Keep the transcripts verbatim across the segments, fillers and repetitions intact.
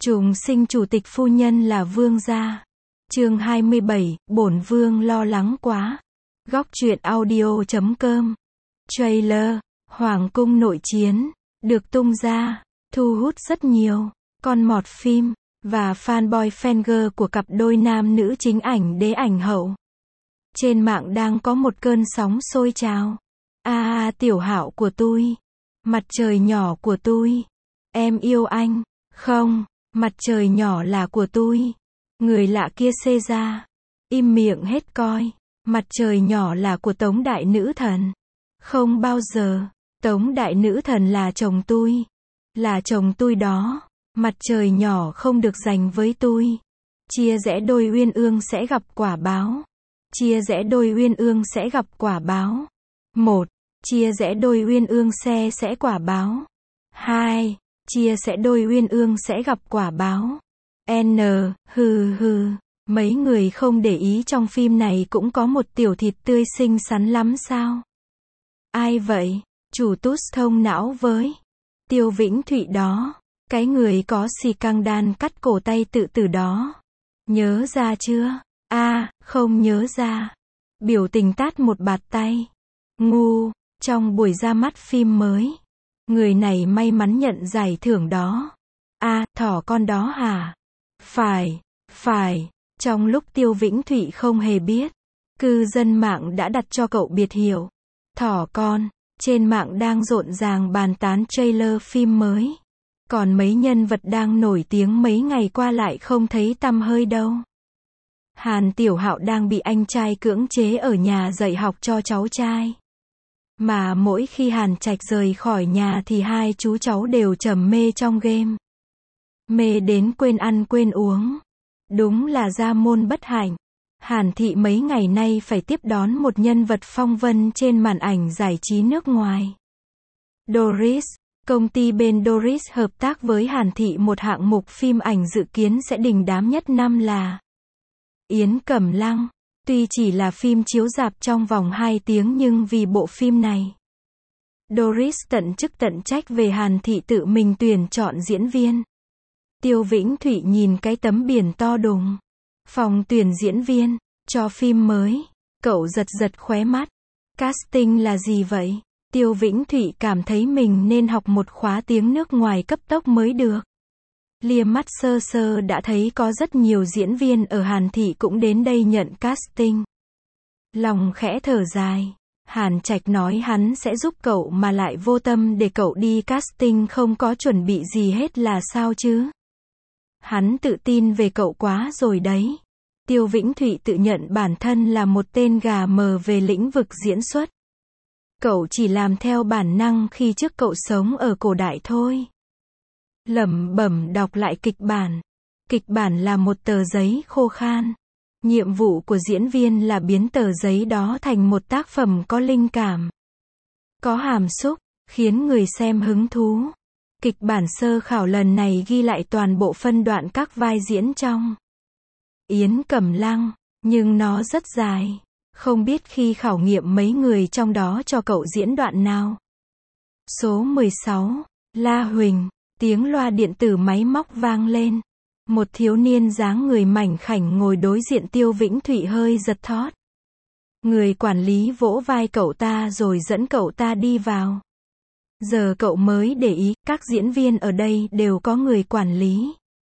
Trùng sinh chủ tịch phu nhân là vương gia. Chương hai mươi bảy, bổn vương lo lắng quá. Góc truyện audio chấm com. Trailer, Hoàng cung nội chiến, được tung ra, thu hút rất nhiều con mọt phim, và fanboy fangirl của cặp đôi nam nữ chính ảnh đế ảnh hậu. Trên mạng đang có một cơn sóng sôi trào. A a tiểu hạo của tôi. Mặt trời nhỏ của tôi. Em yêu anh. Không, mặt trời nhỏ là của tôi. Người lạ kia xê ra. Im miệng hết coi. Mặt trời nhỏ là của Tống đại nữ thần. Không bao giờ. Tống đại nữ thần là chồng tôi. Là chồng tôi đó. Mặt trời nhỏ không được dành với tôi. Chia rẽ đôi uyên ương sẽ gặp quả báo. Chia rẽ đôi uyên ương sẽ gặp quả báo. một. Chia rẽ đôi uyên ương xe sẽ quả báo. hai. Chia rẽ đôi uyên ương sẽ gặp quả báo. N. Hừ hừ. Mấy người không để ý trong phim này cũng có một tiểu thịt tươi xinh xắn lắm sao? Ai vậy? Chủ tút thông não với Tiêu Vĩnh Thụy đó. Cái người có xì căng đan cắt cổ tay tự tử đó. Nhớ ra chưa? A, à, không nhớ ra. Biểu tình tát một bạt tay. Ngu, trong buổi ra mắt phim mới. Người này may mắn nhận giải thưởng đó. A, à, thỏ con đó hả? Phải, phải. Trong lúc Tiêu Vĩnh Thụy không hề biết, cư dân mạng đã đặt cho cậu biệt hiệu. Thỏ con. Trên mạng đang rộn ràng bàn tán trailer phim mới. Còn mấy nhân vật đang nổi tiếng mấy ngày qua lại không thấy tăm hơi đâu. Hàn Tiểu Hạo đang bị anh trai cưỡng chế ở nhà dạy học cho cháu trai. Mà mỗi khi Hàn Trạch rời khỏi nhà thì hai chú cháu đều trầm mê trong game. Mê đến quên ăn quên uống. Đúng là gia môn bất hạnh. Hàn Thị mấy ngày nay phải tiếp đón một nhân vật phong vân trên màn ảnh giải trí nước ngoài. Doris. Công ty bên Doris hợp tác với Hàn Thị một hạng mục phim ảnh dự kiến sẽ đình đám nhất năm là Yến Cẩm Lăng. Tuy chỉ là phim chiếu rạp trong vòng hai tiếng nhưng vì bộ phim này, Doris tận chức tận trách về Hàn Thị tự mình tuyển chọn diễn viên. Tiêu Vĩnh Thụy nhìn cái tấm biển to đùng. Phòng tuyển diễn viên cho phim mới. Cậu giật giật khóe mắt. Casting là gì vậy? Tiêu Vĩnh Thụy cảm thấy mình nên học một khóa tiếng nước ngoài cấp tốc mới được. Liếc mắt sơ sơ đã thấy có rất nhiều diễn viên ở Hàn Thị cũng đến đây nhận casting. Lòng khẽ thở dài. Hàn Trạch nói hắn sẽ giúp cậu mà lại vô tâm để cậu đi casting không có chuẩn bị gì hết là sao chứ? Hắn tự tin về cậu quá rồi đấy. Tiêu Vĩnh Thụy tự nhận bản thân là một tên gà mờ về lĩnh vực diễn xuất. Cậu chỉ làm theo bản năng khi trước cậu sống ở cổ đại thôi. Lẩm bẩm đọc lại kịch bản. Kịch bản là một tờ giấy khô khan. Nhiệm vụ của diễn viên là biến tờ giấy đó thành một tác phẩm có linh cảm, có hàm xúc, khiến người xem hứng thú. Kịch bản sơ khảo lần này ghi lại toàn bộ phân đoạn các vai diễn trong Yến Cẩm Lăng, nhưng nó rất dài. Không biết khi khảo nghiệm mấy người trong đó cho cậu diễn đoạn nào. Số mười sáu, La Huỳnh. Tiếng loa điện tử máy móc vang lên. Một thiếu niên dáng người mảnh khảnh ngồi đối diện Tiêu Vĩnh Thụy hơi giật thót. Người quản lý vỗ vai cậu ta rồi dẫn cậu ta đi vào. Giờ cậu mới để ý, các diễn viên ở đây đều có người quản lý.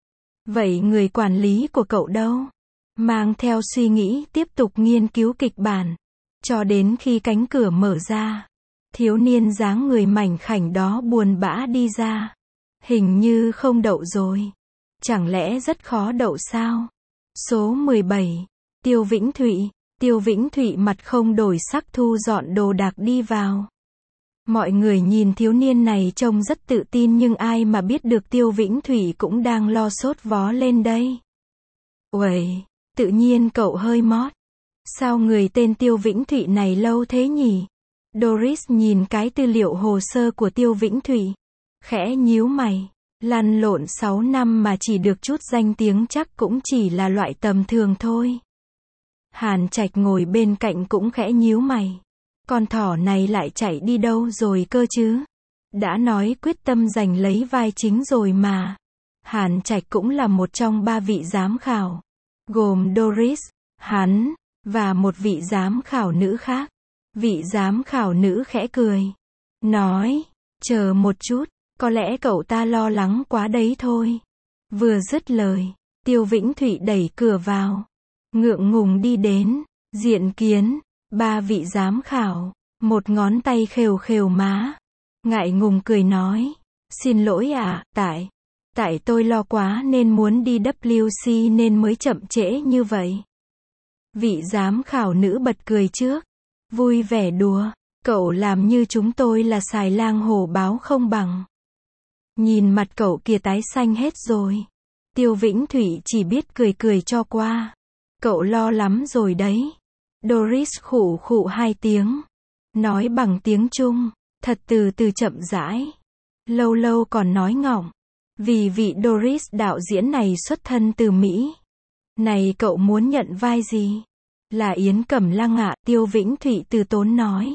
Vậy người quản lý của cậu đâu? Mang theo suy nghĩ tiếp tục nghiên cứu kịch bản. Cho đến khi cánh cửa mở ra, thiếu niên dáng người mảnh khảnh đó buồn bã đi ra. Hình như không đậu rồi. Chẳng lẽ rất khó đậu sao? Số mười bảy. Tiêu Vĩnh Thụy. Tiêu Vĩnh Thụy mặt không đổi sắc thu dọn đồ đạc đi vào. Mọi người nhìn thiếu niên này trông rất tự tin nhưng ai mà biết được Tiêu Vĩnh Thụy cũng đang lo sốt vó lên đây. Uầy, tự nhiên cậu hơi mót. Sao người tên Tiêu Vĩnh Thụy này lâu thế nhỉ? Doris nhìn cái tư liệu hồ sơ của Tiêu Vĩnh Thụy. Khẽ nhíu mày. Lăn lộn sáu năm mà chỉ được chút danh tiếng chắc cũng chỉ là loại tầm thường thôi. Hàn Trạch ngồi bên cạnh cũng khẽ nhíu mày. Con thỏ này lại chạy đi đâu rồi cơ chứ? Đã nói quyết tâm giành lấy vai chính rồi mà. Hàn Trạch cũng là một trong ba vị giám khảo, gồm Doris, hắn, và một vị giám khảo nữ khác. Vị giám khảo nữ khẽ cười, nói, chờ một chút, có lẽ cậu ta lo lắng quá đấy thôi. Vừa dứt lời, Tiêu Vĩnh Thụy đẩy cửa vào, ngượng ngùng đi đến, diện kiến ba vị giám khảo, một ngón tay khều khều má, ngại ngùng cười nói, xin lỗi ạ, tại, tại tôi lo quá nên muốn đi W C nên mới chậm trễ như vậy. Vị giám khảo nữ bật cười trước, vui vẻ đùa, cậu làm như chúng tôi là xài lang hổ báo không bằng. Nhìn mặt cậu kia tái xanh hết rồi. Tiêu Vĩnh Thụy chỉ biết cười cười cho qua. Cậu lo lắm rồi đấy. Doris khụ khụ hai tiếng. Nói bằng tiếng Trung, thật từ từ chậm rãi. Lâu lâu còn nói ngọng. Vì vị Doris đạo diễn này xuất thân từ Mỹ. Này cậu muốn nhận vai gì? Là Yến Cẩm Lăng ạ, Tiêu Vĩnh Thụy từ tốn nói.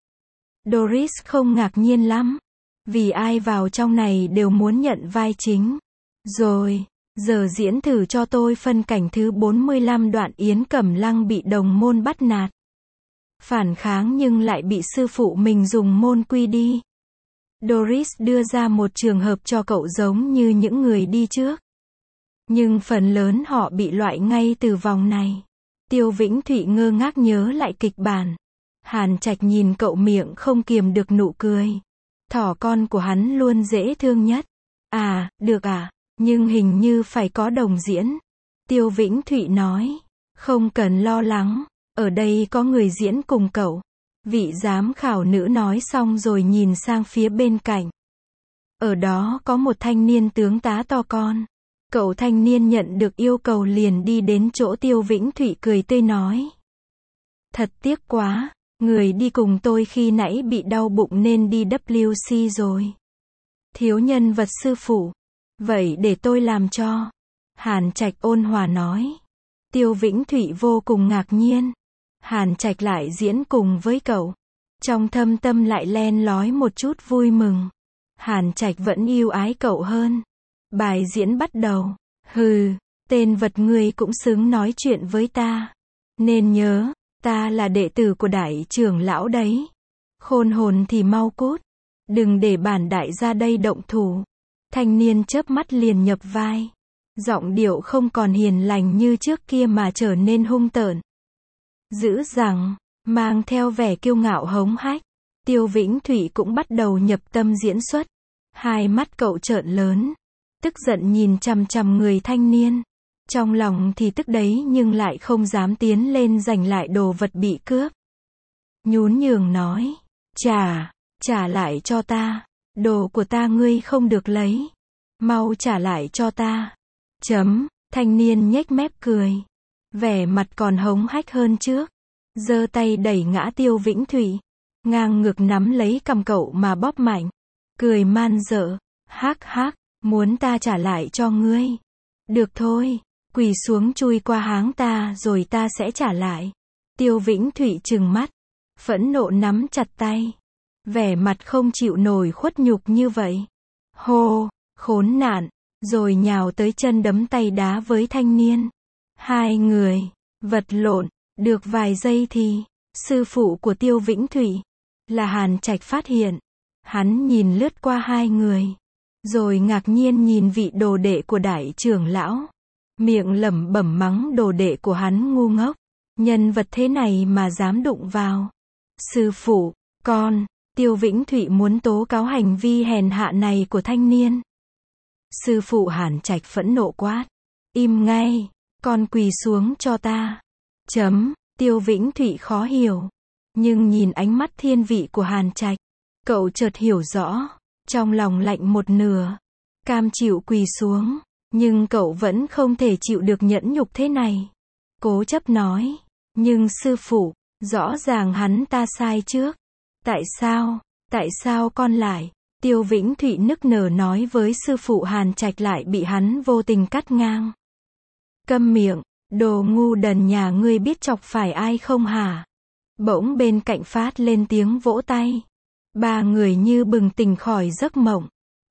Doris không ngạc nhiên lắm. Vì ai vào trong này đều muốn nhận vai chính. Rồi, giờ diễn thử cho tôi phân cảnh thứ bốn mươi lăm đoạn Yến Cẩm Lăng bị đồng môn bắt nạt. Phản kháng nhưng lại bị sư phụ mình dùng môn quy đi. Doris đưa ra một trường hợp cho cậu giống như những người đi trước. Nhưng phần lớn họ bị loại ngay từ vòng này. Tiêu Vĩnh Thụy ngơ ngác nhớ lại kịch bản. Hàn Trạch nhìn cậu miệng không kiềm được nụ cười. Thỏ con của hắn luôn dễ thương nhất. À, được à, nhưng hình như phải có đồng diễn. Tiêu Vĩnh Thụy nói. Không cần lo lắng, ở đây có người diễn cùng cậu. Vị giám khảo nữ nói xong rồi nhìn sang phía bên cạnh. Ở đó có một thanh niên tướng tá to con. Cậu thanh niên nhận được yêu cầu liền đi đến chỗ Tiêu Vĩnh Thụy cười tươi nói. Thật tiếc quá, người đi cùng tôi khi nãy bị đau bụng nên đi W C rồi. Thiếu nhân vật sư phụ. Vậy để tôi làm cho. Hàn Trạch ôn hòa nói. Tiêu Vĩnh Thụy vô cùng ngạc nhiên. Hàn Trạch lại diễn cùng với cậu. Trong thâm tâm lại len lói một chút vui mừng. Hàn Trạch vẫn yêu ái cậu hơn. Bài diễn bắt đầu. Hừ, tên vật ngươi cũng xứng nói chuyện với ta. Nên nhớ, ta là đệ tử của đại trưởng lão đấy. Khôn hồn thì mau cút. Đừng để bản đại ra đây động thủ. Thanh niên chớp mắt liền nhập vai. Giọng điệu không còn hiền lành như trước kia mà trở nên hung tợn. Dữ dằn, mang theo vẻ kiêu ngạo hống hách. Tiêu Vĩnh Thụy cũng bắt đầu nhập tâm diễn xuất. Hai mắt cậu trợn lớn. Tức giận nhìn chằm chằm người thanh niên. Trong lòng thì tức đấy nhưng lại không dám tiến lên giành lại đồ vật bị cướp. Nhún nhường nói. Trả, trả lại cho ta. Đồ của ta ngươi không được lấy. Mau trả lại cho ta. Chấm, thanh niên nhếch mép cười. Vẻ mặt còn hống hách hơn trước. Giơ tay đẩy ngã Tiêu Vĩnh Thụy. Ngang ngược nắm lấy cằm cậu mà bóp mạnh. Cười man dợ. Hác hác, muốn ta trả lại cho ngươi. Được thôi, quỳ xuống chui qua háng ta rồi ta sẽ trả lại. Tiêu Vĩnh Thụy trừng mắt. Phẫn nộ nắm chặt tay. Vẻ mặt không chịu nổi khuất nhục như vậy. Hô, khốn nạn. Rồi nhào tới chân đấm tay đá với thanh niên. Hai người, vật lộn, được vài giây thì, sư phụ của Tiêu Vĩnh Thụy, là Hàn Trạch phát hiện. Hắn nhìn lướt qua hai người. Rồi ngạc nhiên nhìn vị đồ đệ của đại trưởng lão. Miệng lẩm bẩm mắng đồ đệ của hắn ngu ngốc. Nhân vật thế này mà dám đụng vào. Sư phụ, con, Tiêu Vĩnh Thụy muốn tố cáo hành vi hèn hạ này của thanh niên. Sư phụ Hàn Trạch phẫn nộ quát. Im ngay, con quỳ xuống cho ta. Chấm, Tiêu Vĩnh Thụy khó hiểu. Nhưng nhìn ánh mắt thiên vị của Hàn Trạch, cậu chợt hiểu rõ. Trong lòng lạnh một nửa. Cam chịu quỳ xuống. Nhưng cậu vẫn không thể chịu được nhẫn nhục thế này. Cố chấp nói. Nhưng sư phụ, rõ ràng hắn ta sai trước. Tại sao, tại sao con lại? Tiêu Vĩnh Thụy nức nở nói với sư phụ Hàn Trạch lại bị hắn vô tình cắt ngang. Câm miệng, đồ ngu đần nhà ngươi biết chọc phải ai không hả? Bỗng bên cạnh phát lên tiếng vỗ tay. Ba người như bừng tỉnh khỏi giấc mộng.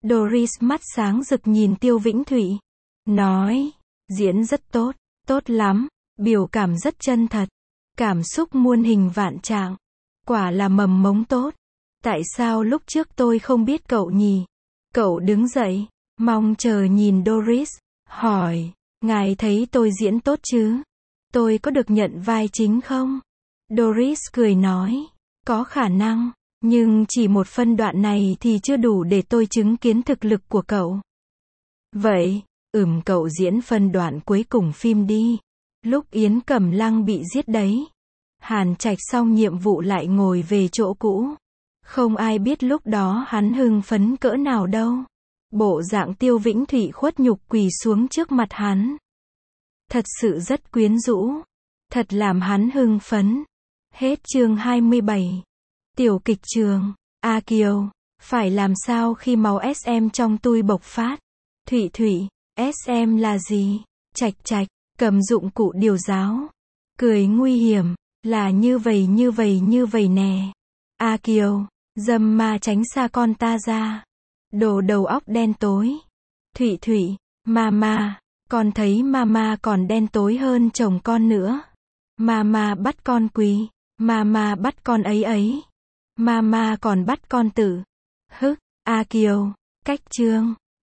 Doris mắt sáng rực nhìn Tiêu Vĩnh Thụy. Nói, diễn rất tốt, tốt lắm, biểu cảm rất chân thật. Cảm xúc muôn hình vạn trạng. Quả là mầm mống tốt. Tại sao lúc trước tôi không biết cậu nhỉ? Cậu đứng dậy, mong chờ nhìn Doris, hỏi, ngài thấy tôi diễn tốt chứ? Tôi có được nhận vai chính không? Doris cười nói, có khả năng, nhưng chỉ một phân đoạn này thì chưa đủ để tôi chứng kiến thực lực của cậu. Vậy, ừm cậu diễn phân đoạn cuối cùng phim đi. Lúc Yến Cẩm Lăng bị giết đấy. Hàn Trạch xong nhiệm vụ lại ngồi về chỗ cũ. Không ai biết lúc đó hắn hưng phấn cỡ nào đâu. Bộ dạng Tiêu Vĩnh Thụy khuất nhục quỳ xuống trước mặt hắn. Thật sự rất quyến rũ. Thật làm hắn hưng phấn. Hết chương hai mươi bảy. Tiểu kịch trường. A Kiều, phải làm sao khi máu ét em trong tui bộc phát? Thụy Thụy, ét em là gì? Trạch Trạch, cầm dụng cụ điều giáo. Cười nguy hiểm, là như vậy như vậy như vậy nè. A Kiều, dâm ma tránh xa con ta ra. Đồ đầu óc đen tối. Thụy Thụy, mama, con thấy mama còn đen tối hơn chồng con nữa. Mama bắt con quỳ, mama bắt con ấy ấy. Mama còn bắt con tử. Hức, A Kiều, cách chương.